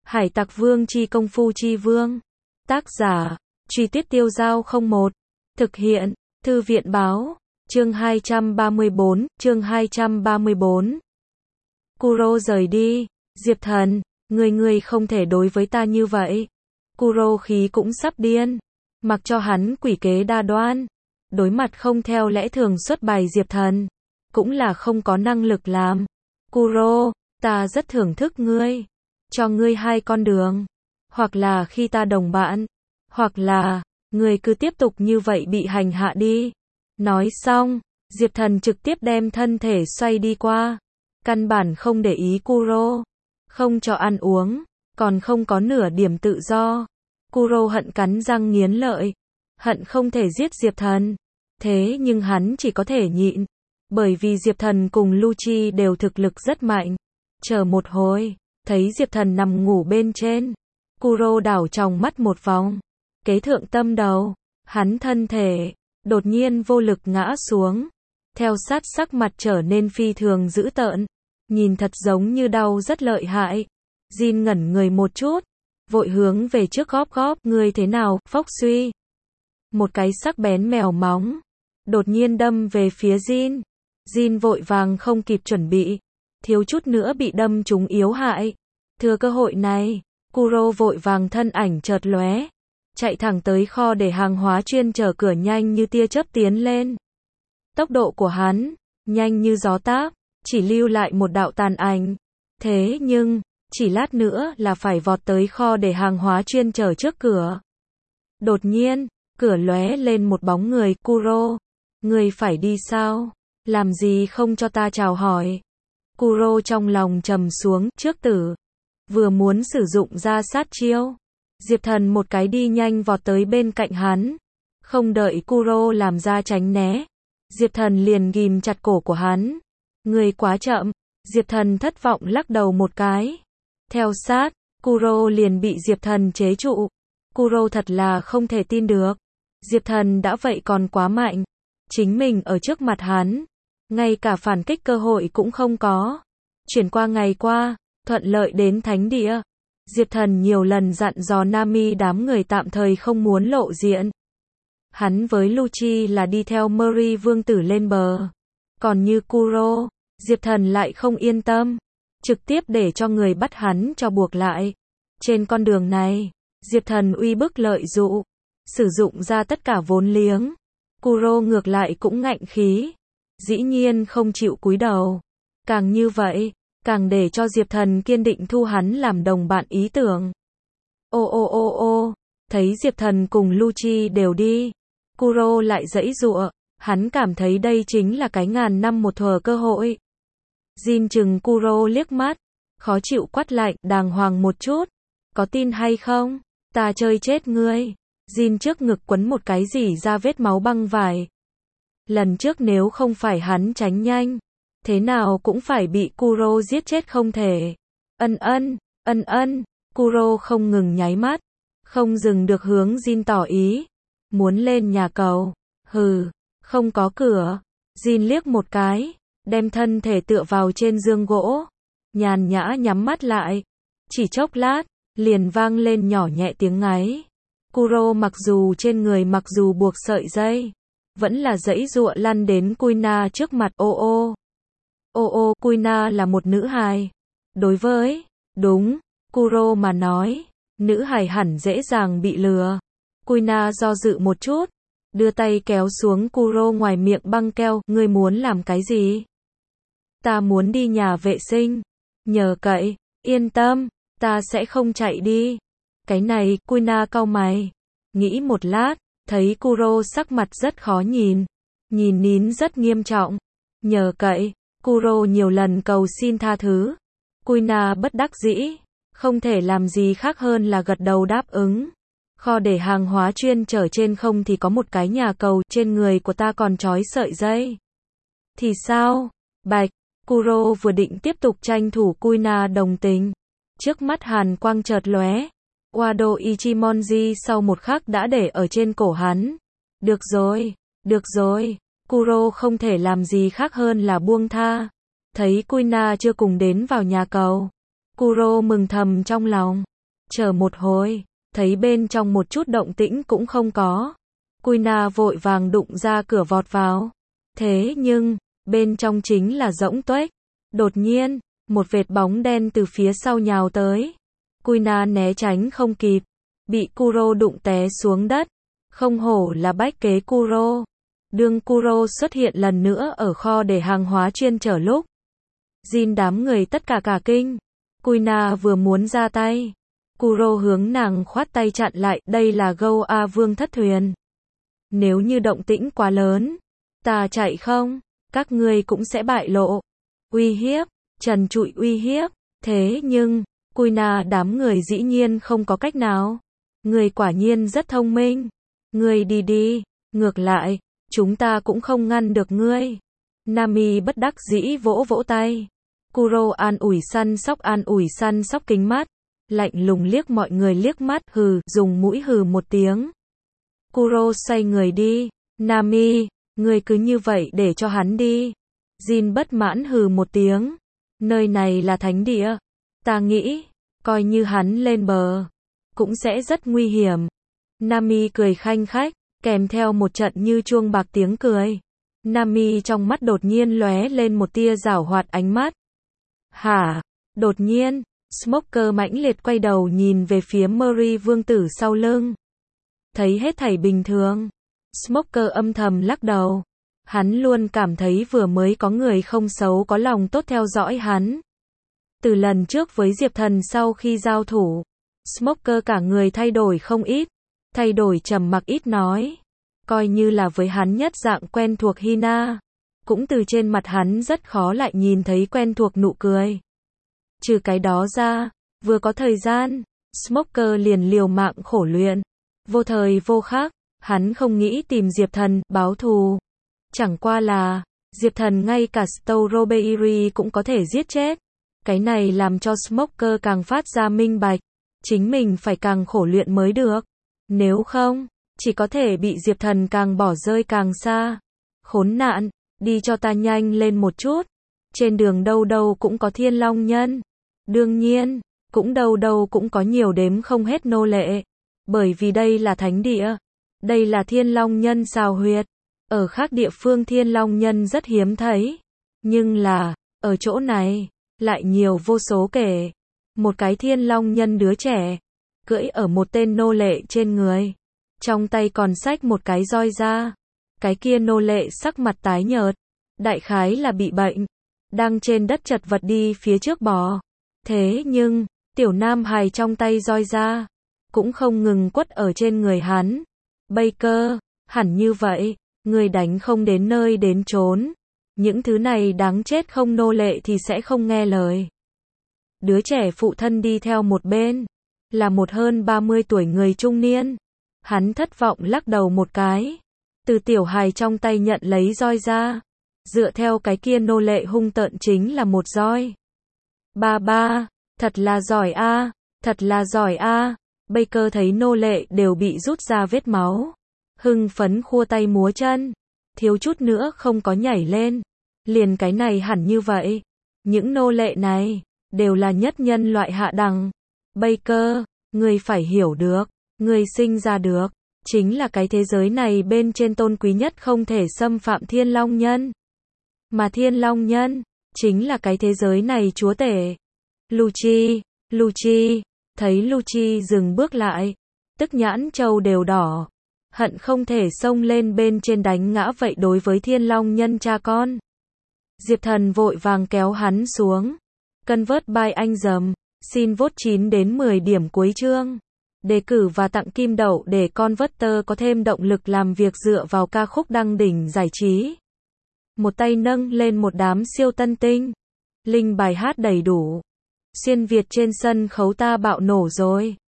Hải Tặc Vương chi công phu chi vương. Tác giả, Truy Tuyết Tiêu Dao 01. Thực hiện, Thư viện báo. Chương 234, chương 234. Kuro rời đi. Diệp Thần, ngươi không thể đối với ta như vậy. Kuro khí cũng sắp điên. Mặc cho hắn quỷ kế đa đoan. Đối mặt không theo lẽ thường xuất bài Diệp Thần. Cũng là không có năng lực làm. Kuro, ta rất thưởng thức ngươi. Cho ngươi hai con đường. Hoặc là khi ta đồng bạn. Hoặc là, ngươi cứ tiếp tục như vậy bị hành hạ đi. Nói xong, Diệp Thần trực tiếp đem thân thể xoay đi qua. Căn bản không để ý Kuro. Không cho ăn uống. Còn không có nửa điểm tự do. Kuro hận cắn răng nghiến lợi. Hận không thể giết Diệp Thần. Thế nhưng hắn chỉ có thể nhịn. Bởi vì Diệp Thần cùng Lucci đều thực lực rất mạnh. Chờ một hồi, thấy Diệp Thần nằm ngủ bên trên. Kuro đảo tròng mắt một vòng. Kế thượng tâm đầu, hắn thân thể đột nhiên vô lực ngã xuống. Theo sát sắc mặt trở nên phi thường dữ tợn. Nhìn thật giống như đau rất lợi hại. Jin ngẩn người một chút. Vội hướng về trước góp, ngươi thế nào, phốc suy. Một cái sắc bén mèo móng. Đột nhiên đâm về phía Jin. Jin vội vàng không kịp chuẩn bị. Thiếu chút nữa bị đâm trúng yếu hại. Thừa cơ hội này, Kuro vội vàng thân ảnh chợt lóe. Chạy thẳng tới kho để hàng hóa chuyên chở cửa nhanh như tia chớp tiến lên. Tốc độ của hắn, nhanh như gió táp, chỉ lưu lại một đạo tàn ảnh. Thế nhưng, chỉ lát nữa là phải vọt tới kho để hàng hóa chuyên chở trước cửa. Đột nhiên, cửa lóe lên một bóng người. Kuro, ngươi phải đi sao? Làm gì không cho ta chào hỏi? Kuro trong lòng trầm xuống, trước tử. Vừa muốn sử dụng ra sát chiêu. Diệp Thần một cái đi nhanh vọt tới bên cạnh hắn. Không đợi Kuro làm ra tránh né. Diệp Thần liền ghim chặt cổ của hắn. Ngươi quá chậm. Diệp Thần thất vọng lắc đầu một cái. Theo sát, Kuro liền bị Diệp Thần chế trụ. Kuro thật là không thể tin được. Diệp Thần đã vậy còn quá mạnh. Chính mình ở trước mặt hắn. Ngay cả phản kích cơ hội cũng không có. Chuyển qua ngày qua, thuận lợi đến thánh địa. Diệp Thần nhiều lần dặn dò Nami đám người tạm thời không muốn lộ diện. Hắn với Lucci là đi theo Murray vương tử lên bờ. Còn như Kuro, Diệp Thần lại không yên tâm. Trực tiếp để cho người bắt hắn cho buộc lại. Trên con đường này, Diệp Thần uy bức lợi dụ. Sử dụng ra tất cả vốn liếng. Kuro ngược lại cũng ngạnh khí. Dĩ nhiên không chịu cúi đầu. Càng như vậy, càng để cho Diệp Thần kiên định thu hắn làm đồng bạn ý tưởng. Ô, thấy Diệp Thần cùng Lucci đều đi. Kuro lại giãy giụa, hắn cảm thấy đây chính là cái ngàn năm một thở cơ hội. Jin chừng Kuro liếc mắt, khó chịu quát lạnh, đàng hoàng một chút. Có tin hay không? Ta chơi chết ngươi. Jin trước ngực quấn một cái gì ra vết máu băng vải. Lần trước nếu không phải hắn tránh nhanh, thế nào cũng phải bị Kuro giết chết không thể. Ân, Kuro không ngừng nháy mắt, không dừng được hướng Jin tỏ ý. Muốn lên nhà cầu. Hừ, không có cửa. Jin liếc một cái, đem thân thể tựa vào trên giường gỗ. Nhàn nhã nhắm mắt lại. Chỉ chốc lát, liền vang lên nhỏ nhẹ tiếng ngáy. Kuro mặc dù trên người mặc dù buộc sợi dây, vẫn là giãy giụa lăn đến Kuina trước mặt. Kuina là một nữ hài. Đối với, đúng, Kuro mà nói, nữ hài hẳn dễ dàng bị lừa. Kuina do dự một chút, đưa tay kéo xuống Kuro ngoài miệng băng keo. Ngươi muốn làm cái gì? Ta muốn đi nhà vệ sinh. Nhờ cậy, yên tâm, ta sẽ không chạy đi. Cái này, Kuina cau mày. Nghĩ một lát, thấy Kuro sắc mặt rất khó nhìn. Nhìn nín rất nghiêm trọng. Nhờ cậy, Kuro nhiều lần cầu xin tha thứ. Kuina bất đắc dĩ. Không thể làm gì khác hơn là gật đầu đáp ứng. Kho để hàng hóa chuyên chở trên không thì có một cái nhà cầu, trên người của ta còn trói sợi dây. Thì sao? Bạch, Kuro vừa định tiếp tục tranh thủ Kuina đồng tình. Trước mắt hàn quang chợt lóe. Wado Ichimonji sau một khắc đã để ở trên cổ hắn. Được rồi. Kuro không thể làm gì khác hơn là buông tha. Thấy Kuina chưa cùng đến vào nhà cầu. Kuro mừng thầm trong lòng. Chờ một hồi, thấy bên trong một chút động tĩnh cũng không có. Kuina vội vàng đụng ra cửa vọt vào. Thế nhưng, bên trong chính là rỗng tuếch. Đột nhiên, một vệt bóng đen từ phía sau nhào tới. Kuina né tránh không kịp, bị Kuro đụng té xuống đất. Không hổ là bách kế Kuro. Đương Kuro xuất hiện lần nữa ở kho để hàng hóa chuyên chở lúc. Jin đám người tất cả cả kinh. Kuina vừa muốn ra tay. Kuro hướng nàng khoát tay chặn lại, đây là Gâu A Vương thất thuyền. Nếu như động tĩnh quá lớn, ta chạy không, các ngươi cũng sẽ bại lộ. Uy hiếp, trần trụi uy hiếp, thế nhưng, Kuina đám người dĩ nhiên không có cách nào. Người quả nhiên rất thông minh. Ngươi đi đi, ngược lại, chúng ta cũng không ngăn được ngươi. Nami bất đắc dĩ vỗ vỗ tay. Kuro an ủi săn sóc kính mắt. Lạnh lùng liếc mọi người liếc mắt, hừ, dùng mũi hừ một tiếng. Kuro xoay người đi. Nami, ngươi cứ như vậy để cho hắn đi. Jin bất mãn hừ một tiếng. Nơi này là thánh địa. Ta nghĩ, coi như hắn lên bờ, cũng sẽ rất nguy hiểm. Nami cười khanh khách, kèm theo một trận như chuông bạc tiếng cười. Nami trong mắt đột nhiên lóe lên một tia giảo hoạt ánh mắt. Hả? Đột nhiên, Smoker mãnh liệt quay đầu nhìn về phía Murray vương tử sau lưng. Thấy hết thảy bình thường. Smoker âm thầm lắc đầu. Hắn luôn cảm thấy vừa mới có người không xấu có lòng tốt theo dõi hắn. Từ lần trước với Diệp Thần sau khi giao thủ, Smoker cả người thay đổi không ít. Thay đổi trầm mặc ít nói. Coi như là với hắn nhất dạng quen thuộc Hina. Cũng từ trên mặt hắn rất khó lại nhìn thấy quen thuộc nụ cười. Trừ cái đó ra, vừa có thời gian, Smoker liền liều mạng khổ luyện. Vô thời vô khắc, hắn không nghĩ tìm Diệp Thần, báo thù. Chẳng qua là, Diệp Thần ngay cả Strawberry cũng có thể giết chết. Cái này làm cho Smoker càng phát ra minh bạch. Chính mình phải càng khổ luyện mới được. Nếu không, chỉ có thể bị Diệp Thần càng bỏ rơi càng xa. Khốn nạn, đi cho ta nhanh lên một chút. Trên đường đâu đâu cũng có Thiên Long Nhân. Đương nhiên, cũng đâu đâu cũng có nhiều đếm không hết nô lệ. Bởi vì đây là thánh địa. Đây là Thiên Long Nhân xào huyệt. Ở khác địa phương Thiên Long Nhân rất hiếm thấy. Nhưng là, ở chỗ này, lại nhiều vô số kể. Một cái Thiên Long Nhân đứa trẻ, cưỡi ở một tên nô lệ trên người. Trong tay còn xách một cái roi ra. Cái kia nô lệ sắc mặt tái nhợt. Đại khái là bị bệnh. Đang trên đất chật vật đi phía trước bò. Thế nhưng, tiểu nam hài trong tay roi ra. Cũng không ngừng quất ở trên người hắn. Baker, hẳn như vậy, người đánh không đến nơi đến chốn. Những thứ này đáng chết không nô lệ thì sẽ không nghe lời. Đứa trẻ phụ thân đi theo một bên. Là một hơn 30 tuổi người trung niên. Hắn thất vọng lắc đầu một cái. Từ tiểu hài trong tay nhận lấy roi ra. Dựa theo cái kia nô lệ hung tợn chính là một roi. Ba, thật là giỏi a, thật là giỏi a. Baker thấy nô lệ đều bị rút ra vết máu. Hưng phấn khua tay múa chân. Thiếu chút nữa không có nhảy lên. Liền cái này hẳn như vậy. Những nô lệ này, đều là nhất nhân loại hạ đẳng. Baker, ngươi phải hiểu được. Ngươi sinh ra được. Chính là cái thế giới này bên trên tôn quý nhất không thể xâm phạm Thiên Long Nhân. Mà Thiên Long Nhân, chính là cái thế giới này chúa tể. Lucci, thấy Lucci dừng bước lại. Tức nhãn châu đều đỏ. Hận không thể xông lên bên trên đánh ngã vậy đối với Thiên Long Nhân cha con. Diệp Thần vội vàng kéo hắn xuống. Convert by anh dầm. Xin vote 9 đến 10 điểm cuối chương. Đề cử và tặng kim đậu để Converter có thêm động lực làm việc dựa vào ca khúc đăng đỉnh giải trí. Một tay nâng lên một đám siêu tân tinh. Link bài hát đầy đủ. Xuyên Việt trên sân khấu ta bạo nổ rồi.